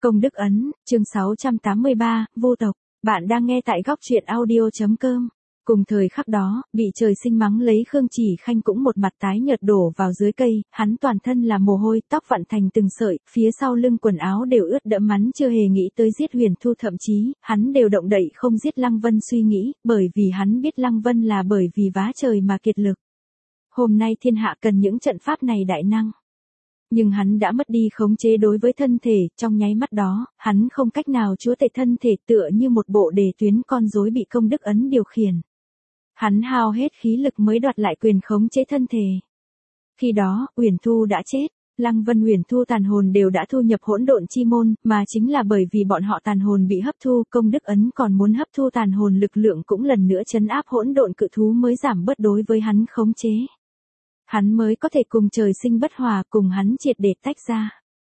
Công đức ấn, chương 683, vô tộc. Bạn đang nghe tại góc truyện audio.com. Cùng thời khắc đó, bị trời sinh mắng lấy Khương Chỉ Khanh cũng một mặt tái nhợt đổ vào dưới cây, hắn toàn thân là mồ hôi, tóc vặn thành từng sợi, phía sau lưng quần áo đều ướt đẫm, hắn chưa hề nghĩ tới giết Huyền Thu, thậm chí, hắn đều động đậy không giết Lăng Vân suy nghĩ, bởi vì hắn biết Lăng Vân là bởi vì vá trời mà kiệt lực. Hôm nay thiên hạ cần những trận pháp này đại năng. Nhưng hắn đã mất đi khống chế đối với thân thể, trong nháy mắt đó, hắn không cách nào chúa tể thân thể, tựa như một bộ đề tuyến con rối bị công đức ấn điều khiển. Hắn hao hết khí lực mới đoạt lại quyền khống chế thân thể. Khi đó, Huyền Thu đã chết, Lăng Vân, Huyền Thu tàn hồn đều đã thu nhập hỗn độn chi môn, mà chính là bởi vì bọn họ tàn hồn bị hấp thu, công đức ấn còn muốn hấp thu tàn hồn lực lượng cũng lần nữa trấn áp hỗn độn cự thú mới giảm bớt đối với hắn khống chế. Hắn mới có thể cùng trời sinh bất hòa, cùng hắn triệt để tách ra.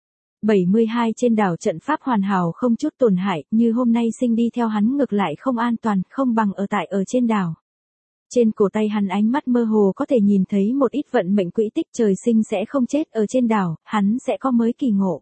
72 trên đảo trận pháp hoàn hảo không chút tổn hại, như hôm nay sinh đi theo hắn ngược lại không an toàn, không bằng ở trên đảo. Trên cổ tay hắn ánh mắt mơ hồ có thể nhìn thấy một ít vận mệnh quỹ tích, trời sinh sẽ không chết ở trên đảo, hắn sẽ có mới kỳ ngộ.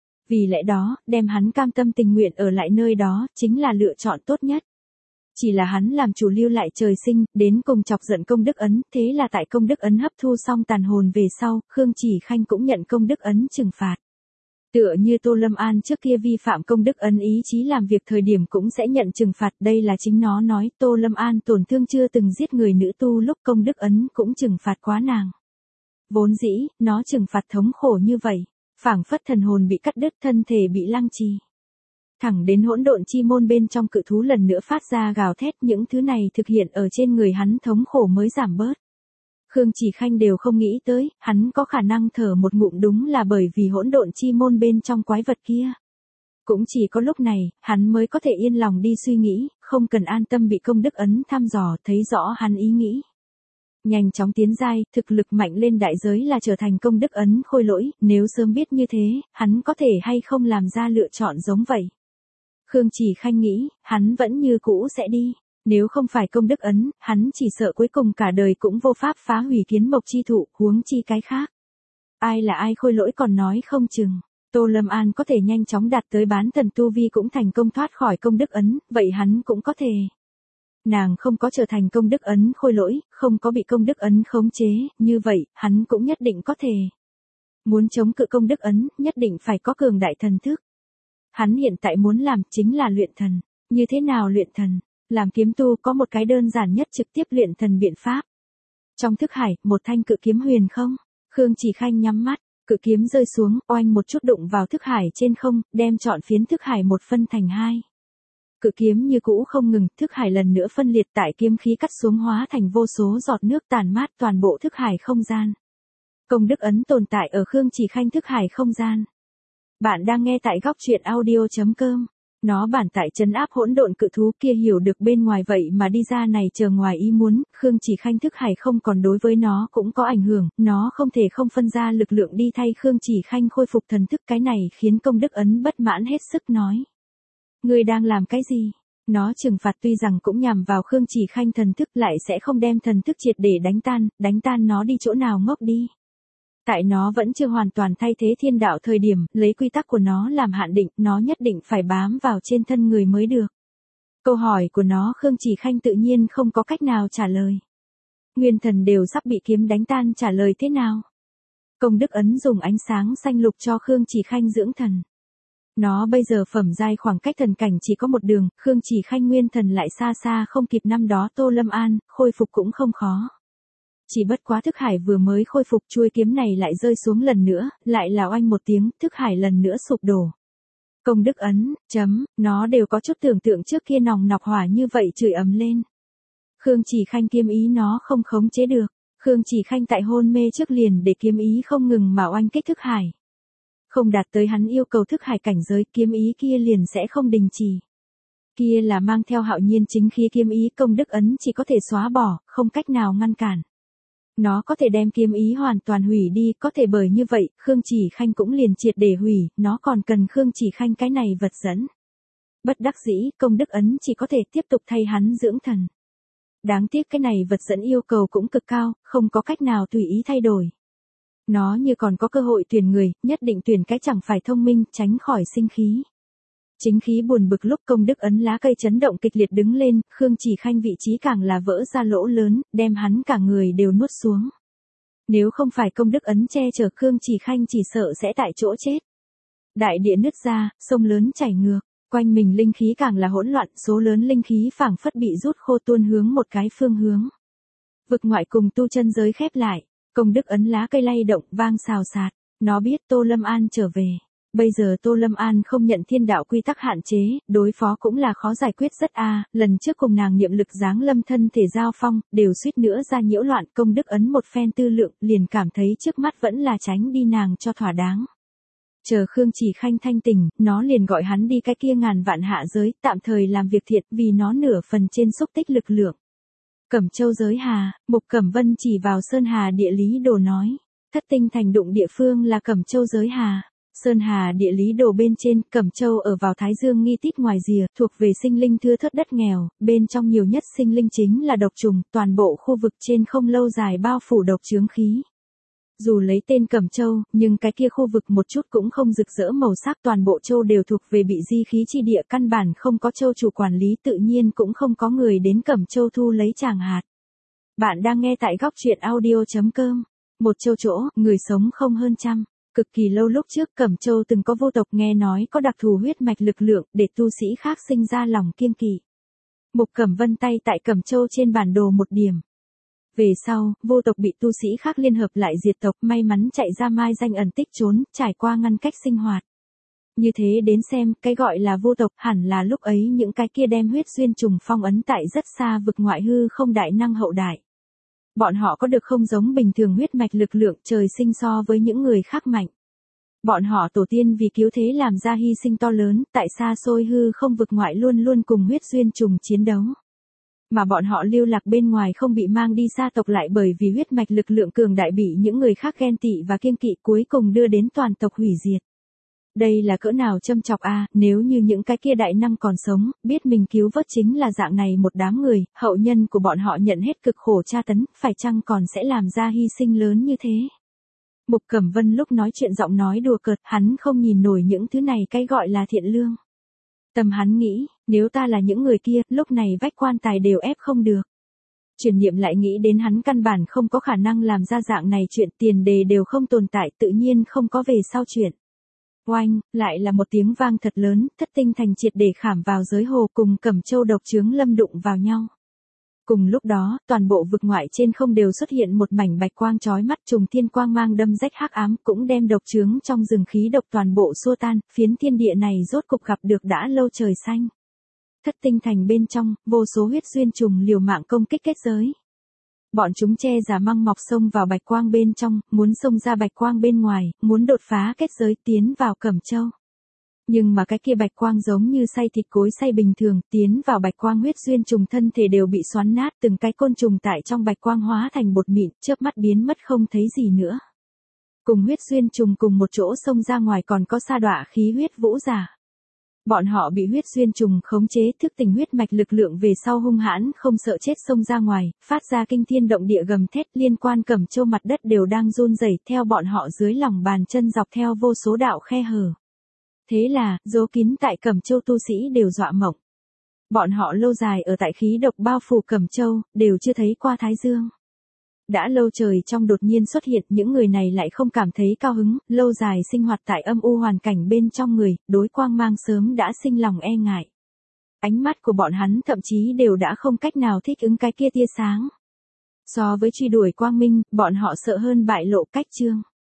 Vì lẽ đó, đem hắn cam tâm tình nguyện ở lại nơi đó, chính là lựa chọn tốt nhất. Chỉ là hắn làm chủ lưu lại trời sinh, đến cùng chọc giận công đức ấn, thế là tại công đức ấn hấp thu xong tàn hồn về sau, Khương Chỉ Khanh cũng nhận công đức ấn trừng phạt. Tựa như Tô Lâm An trước kia vi phạm công đức ấn ý chí làm việc thời điểm cũng sẽ nhận trừng phạt, đây là chính nó nói, Tô Lâm An tổn thương chưa từng giết người nữ tu lúc công đức ấn cũng trừng phạt quá nàng. Vốn dĩ, nó trừng phạt thống khổ như vậy, phảng phất thần hồn bị cắt đứt, thân thể bị lăng trì. Thẳng đến hỗn độn chi môn bên trong cự thú lần nữa phát ra gào thét, những thứ này thực hiện ở trên người hắn thống khổ mới giảm bớt. Khương Chỉ Khanh đều không nghĩ tới, hắn có khả năng thở một ngụm đúng là bởi vì hỗn độn chi môn bên trong quái vật kia. Cũng chỉ có lúc này, hắn mới có thể yên lòng đi suy nghĩ, không cần an tâm bị công đức ấn thăm dò, thấy rõ hắn ý nghĩ. Nhanh chóng tiến giai, thực lực mạnh lên đại giới là trở thành công đức ấn khôi lỗi, nếu sớm biết như thế, hắn có thể hay không làm ra lựa chọn giống vậy. Khương Chỉ Khanh nghĩ, hắn vẫn như cũ sẽ đi. Nếu không phải công đức ấn, hắn chỉ sợ cuối cùng cả đời cũng vô pháp phá hủy kiến mộc chi thụ, huống chi cái khác. Ai là ai khôi lỗi còn nói không chừng. Tô Lâm An có thể nhanh chóng đạt tới bán thần tu vi cũng thành công thoát khỏi công đức ấn, vậy hắn cũng có thể. Nàng không có trở thành công đức ấn khôi lỗi, không có bị công đức ấn khống chế, như vậy, hắn cũng nhất định có thể. Muốn chống cự công đức ấn, nhất định phải có cường đại thần thức. Hắn hiện tại muốn làm chính là luyện thần. Như thế nào luyện thần? Làm kiếm tu có một cái đơn giản nhất trực tiếp luyện thần biện pháp. Trong thức hải, một thanh cự kiếm huyền không. Khương Chỉ Khanh nhắm mắt, cự kiếm rơi xuống, oanh một chút đụng vào thức hải trên không, đem trọn phiến thức hải một phân thành hai. Cự kiếm như cũ không ngừng, thức hải lần nữa phân liệt, tại kiếm khí cắt xuống hóa thành vô số giọt nước tàn mát toàn bộ thức hải không gian. Công đức ấn tồn tại ở Khương Chỉ Khanh thức hải không gian. Bạn đang nghe tại góc truyện audio.com. Nó bản tại trấn áp hỗn độn cự thú kia hiểu được bên ngoài vậy mà đi ra này chờ ngoài ý muốn, Khương Chỉ Khanh thức hải không còn đối với nó cũng có ảnh hưởng, nó không thể không phân ra lực lượng đi thay Khương Chỉ Khanh khôi phục thần thức, cái này khiến công đức ấn bất mãn hết sức nói. Ngươi đang làm cái gì? Nó trừng phạt tuy rằng cũng nhằm vào Khương Chỉ Khanh thần thức lại sẽ không đem thần thức triệt để đánh tan nó đi chỗ nào ngốc đi. Tại nó vẫn chưa hoàn toàn thay thế thiên đạo thời điểm, lấy quy tắc của nó làm hạn định, nó nhất định phải bám vào trên thân người mới được. Câu hỏi của nó Khương Chỉ Khanh tự nhiên không có cách nào trả lời. Nguyên thần đều sắp bị kiếm đánh tan, trả lời thế nào? Công đức ấn dùng ánh sáng xanh lục cho Khương Chỉ Khanh dưỡng thần. Nó bây giờ phẩm giai khoảng cách thần cảnh chỉ có một đường, Khương Chỉ Khanh nguyên thần lại xa xa không kịp năm đó Tô Lâm An, khôi phục cũng không khó. Chỉ bất quá thức hải vừa mới khôi phục, chuôi kiếm này lại rơi xuống lần nữa, lại là oanh một tiếng, thức hải lần nữa sụp đổ. Công đức ấn, nó đều có chút tưởng tượng trước kia nòng nọc hỏa như vậy chửi ấm lên. Khương Chỉ Khanh kiếm ý nó không khống chế được, Khương Chỉ Khanh tại hôn mê trước liền để kiếm ý không ngừng mà oanh kích thức hải. Không đạt tới hắn yêu cầu thức hải cảnh giới, kiếm ý kia liền sẽ không đình chỉ. Kia là mang theo hạo nhiên chính khí kiếm ý, công đức ấn chỉ có thể xóa bỏ, không cách nào ngăn cản. Nó có thể đem kiếm ý hoàn toàn hủy đi, có thể bởi như vậy, Khương Chỉ Khanh cũng liền triệt để hủy, nó còn cần Khương Chỉ Khanh cái này vật dẫn. Bất đắc dĩ, công đức ấn chỉ có thể tiếp tục thay hắn dưỡng thần. Đáng tiếc cái này vật dẫn yêu cầu cũng cực cao, không có cách nào tùy ý thay đổi. Nó như còn có cơ hội tuyển người, nhất định tuyển cái chẳng phải thông minh, tránh khỏi sinh khí. Chính khí buồn bực lúc công đức ấn lá cây chấn động kịch liệt đứng lên, Khương Chỉ Khanh vị trí càng là vỡ ra lỗ lớn, đem hắn cả người đều nuốt xuống. Nếu không phải công đức ấn che chở, Khương Chỉ Khanh chỉ sợ sẽ tại chỗ chết. Đại địa nứt ra, sông lớn chảy ngược, quanh mình linh khí càng là hỗn loạn, số lớn linh khí phảng phất bị rút khô tuôn hướng một cái phương hướng. Vực ngoại cùng tu chân giới khép lại, công đức ấn lá cây lay động vang xào xạc, nó biết Tô Lâm An trở về. Bây giờ Tô Lâm An không nhận thiên đạo quy tắc hạn chế, đối phó cũng là khó giải quyết rất lần trước cùng nàng niệm lực giáng lâm thân thể giao phong, đều suýt nữa ra nhiễu loạn, công đức ấn một phen tư lượng, liền cảm thấy trước mắt vẫn là tránh đi nàng cho thỏa đáng. Chờ Khương Chỉ Khanh thanh tỉnh, nó liền gọi hắn đi cái kia ngàn vạn hạ giới, tạm thời làm việc thiện, vì nó nửa phần trên xúc tích lực lượng. Cẩm Châu giới hà, Mục Cẩm Vân chỉ vào Sơn Hà địa lý đồ nói, Thất Tinh thành đụng địa phương là Cẩm Châu giới hà. Sơn Hà địa lý đồ bên trên, Cẩm Châu ở vào Thái Dương nghi tít ngoài rìa, thuộc về sinh linh thưa thớt đất nghèo, bên trong nhiều nhất sinh linh chính là độc trùng, toàn bộ khu vực trên không lâu dài bao phủ độc chướng khí. Dù lấy tên Cẩm Châu, nhưng cái kia khu vực một chút cũng không rực rỡ màu sắc, toàn bộ châu đều thuộc về bị di khí chi địa, căn bản không có châu chủ quản lý, tự nhiên cũng không có người đến Cẩm Châu thu lấy tràng hạt. Bạn đang nghe tại góc truyện audio.com. Một châu chỗ, người sống không hơn trăm. Cực kỳ lâu lúc trước Cẩm Châu từng có vô tộc nghe nói có đặc thù huyết mạch lực lượng, để tu sĩ khác sinh ra lòng kiêng kỵ. Mục Cẩm Vân tay tại Cẩm Châu trên bản đồ một điểm. Về sau, vô tộc bị tu sĩ khác liên hợp lại diệt tộc, may mắn chạy ra mai danh ẩn tích trốn, trải qua ngăn cách sinh hoạt. Như thế đến xem, cái gọi là vô tộc hẳn là lúc ấy những cái kia đem huyết duyên trùng phong ấn tại rất xa vực ngoại hư không đại năng hậu đại. Bọn họ có được không giống bình thường huyết mạch lực lượng, trời sinh so với những người khác mạnh. Bọn họ tổ tiên vì cứu thế làm ra hy sinh to lớn, tại xa xôi hư không vực ngoại luôn luôn cùng huyết duyên trùng chiến đấu. Mà bọn họ lưu lạc bên ngoài không bị mang đi xa tộc lại bởi vì huyết mạch lực lượng cường đại bị những người khác ghen tị và kiêng kỵ, cuối cùng đưa đến toàn tộc hủy diệt. Đây là cỡ nào châm chọc nếu như những cái kia đại năng còn sống, biết mình cứu vớt chính là dạng này một đám người, hậu nhân của bọn họ nhận hết cực khổ tra tấn, phải chăng còn sẽ làm ra hy sinh lớn như thế. Mục Cẩm Vân lúc nói chuyện giọng nói đùa cợt, hắn không nhìn nổi những thứ này cái gọi là thiện lương. Tâm hắn nghĩ, nếu ta là những người kia, lúc này vách quan tài đều ép không được. Chuyển niệm lại nghĩ đến hắn căn bản không có khả năng làm ra dạng này chuyện, tiền đề đều không tồn tại, tự nhiên không có về sau chuyện. Oanh, lại là một tiếng vang thật lớn, Thất Tinh thành triệt để khảm vào giới hồ, cùng Cẩm Châu độc chướng lâm đụng vào nhau. Cùng lúc đó, toàn bộ vực ngoại trên không đều xuất hiện một mảnh bạch quang chói mắt, trùng thiên quang mang đâm rách hắc ám, cũng đem độc chướng trong rừng khí độc toàn bộ xua tan, phiến thiên địa này rốt cục gặp được đã lâu trời xanh. Thất Tinh thành bên trong, vô số huyết duyên trùng liều mạng công kích kết giới. Bọn chúng che giả măng mọc xông vào bạch quang bên trong, muốn xông ra bạch quang bên ngoài, muốn đột phá kết giới tiến vào Cẩm Châu. Nhưng mà cái kia bạch quang giống như xay thịt cối xay bình thường, tiến vào bạch quang huyết duyên trùng thân thể đều bị xoắn nát, từng cái côn trùng tại trong bạch quang hóa thành bột mịn, chớp mắt biến mất không thấy gì nữa. Cùng huyết duyên trùng cùng một chỗ xông ra ngoài còn có sa đọa khí huyết vũ giả. Bọn họ bị huyết duyên trùng khống chế, thức tỉnh huyết mạch lực lượng về sau hung hãn không sợ chết xông ra ngoài, phát ra kinh thiên động địa gầm thét, liên quan Cẩm Châu mặt đất đều đang run rẩy, theo bọn họ dưới lòng bàn chân dọc theo vô số đạo khe hở. Thế là, giấu kín tại Cẩm Châu tu sĩ đều dọa mộng. Bọn họ lâu dài ở tại khí độc bao phủ Cẩm Châu, đều chưa thấy qua Thái Dương. Đã lâu trời trong đột nhiên xuất hiện, những người này lại không cảm thấy cao hứng, lâu dài sinh hoạt tại âm u hoàn cảnh bên trong người, đối quang mang sớm đã sinh lòng e ngại. Ánh mắt của bọn hắn thậm chí đều đã không cách nào thích ứng cái kia tia sáng. So với truy đuổi quang minh, bọn họ sợ hơn bại lộ cách chương.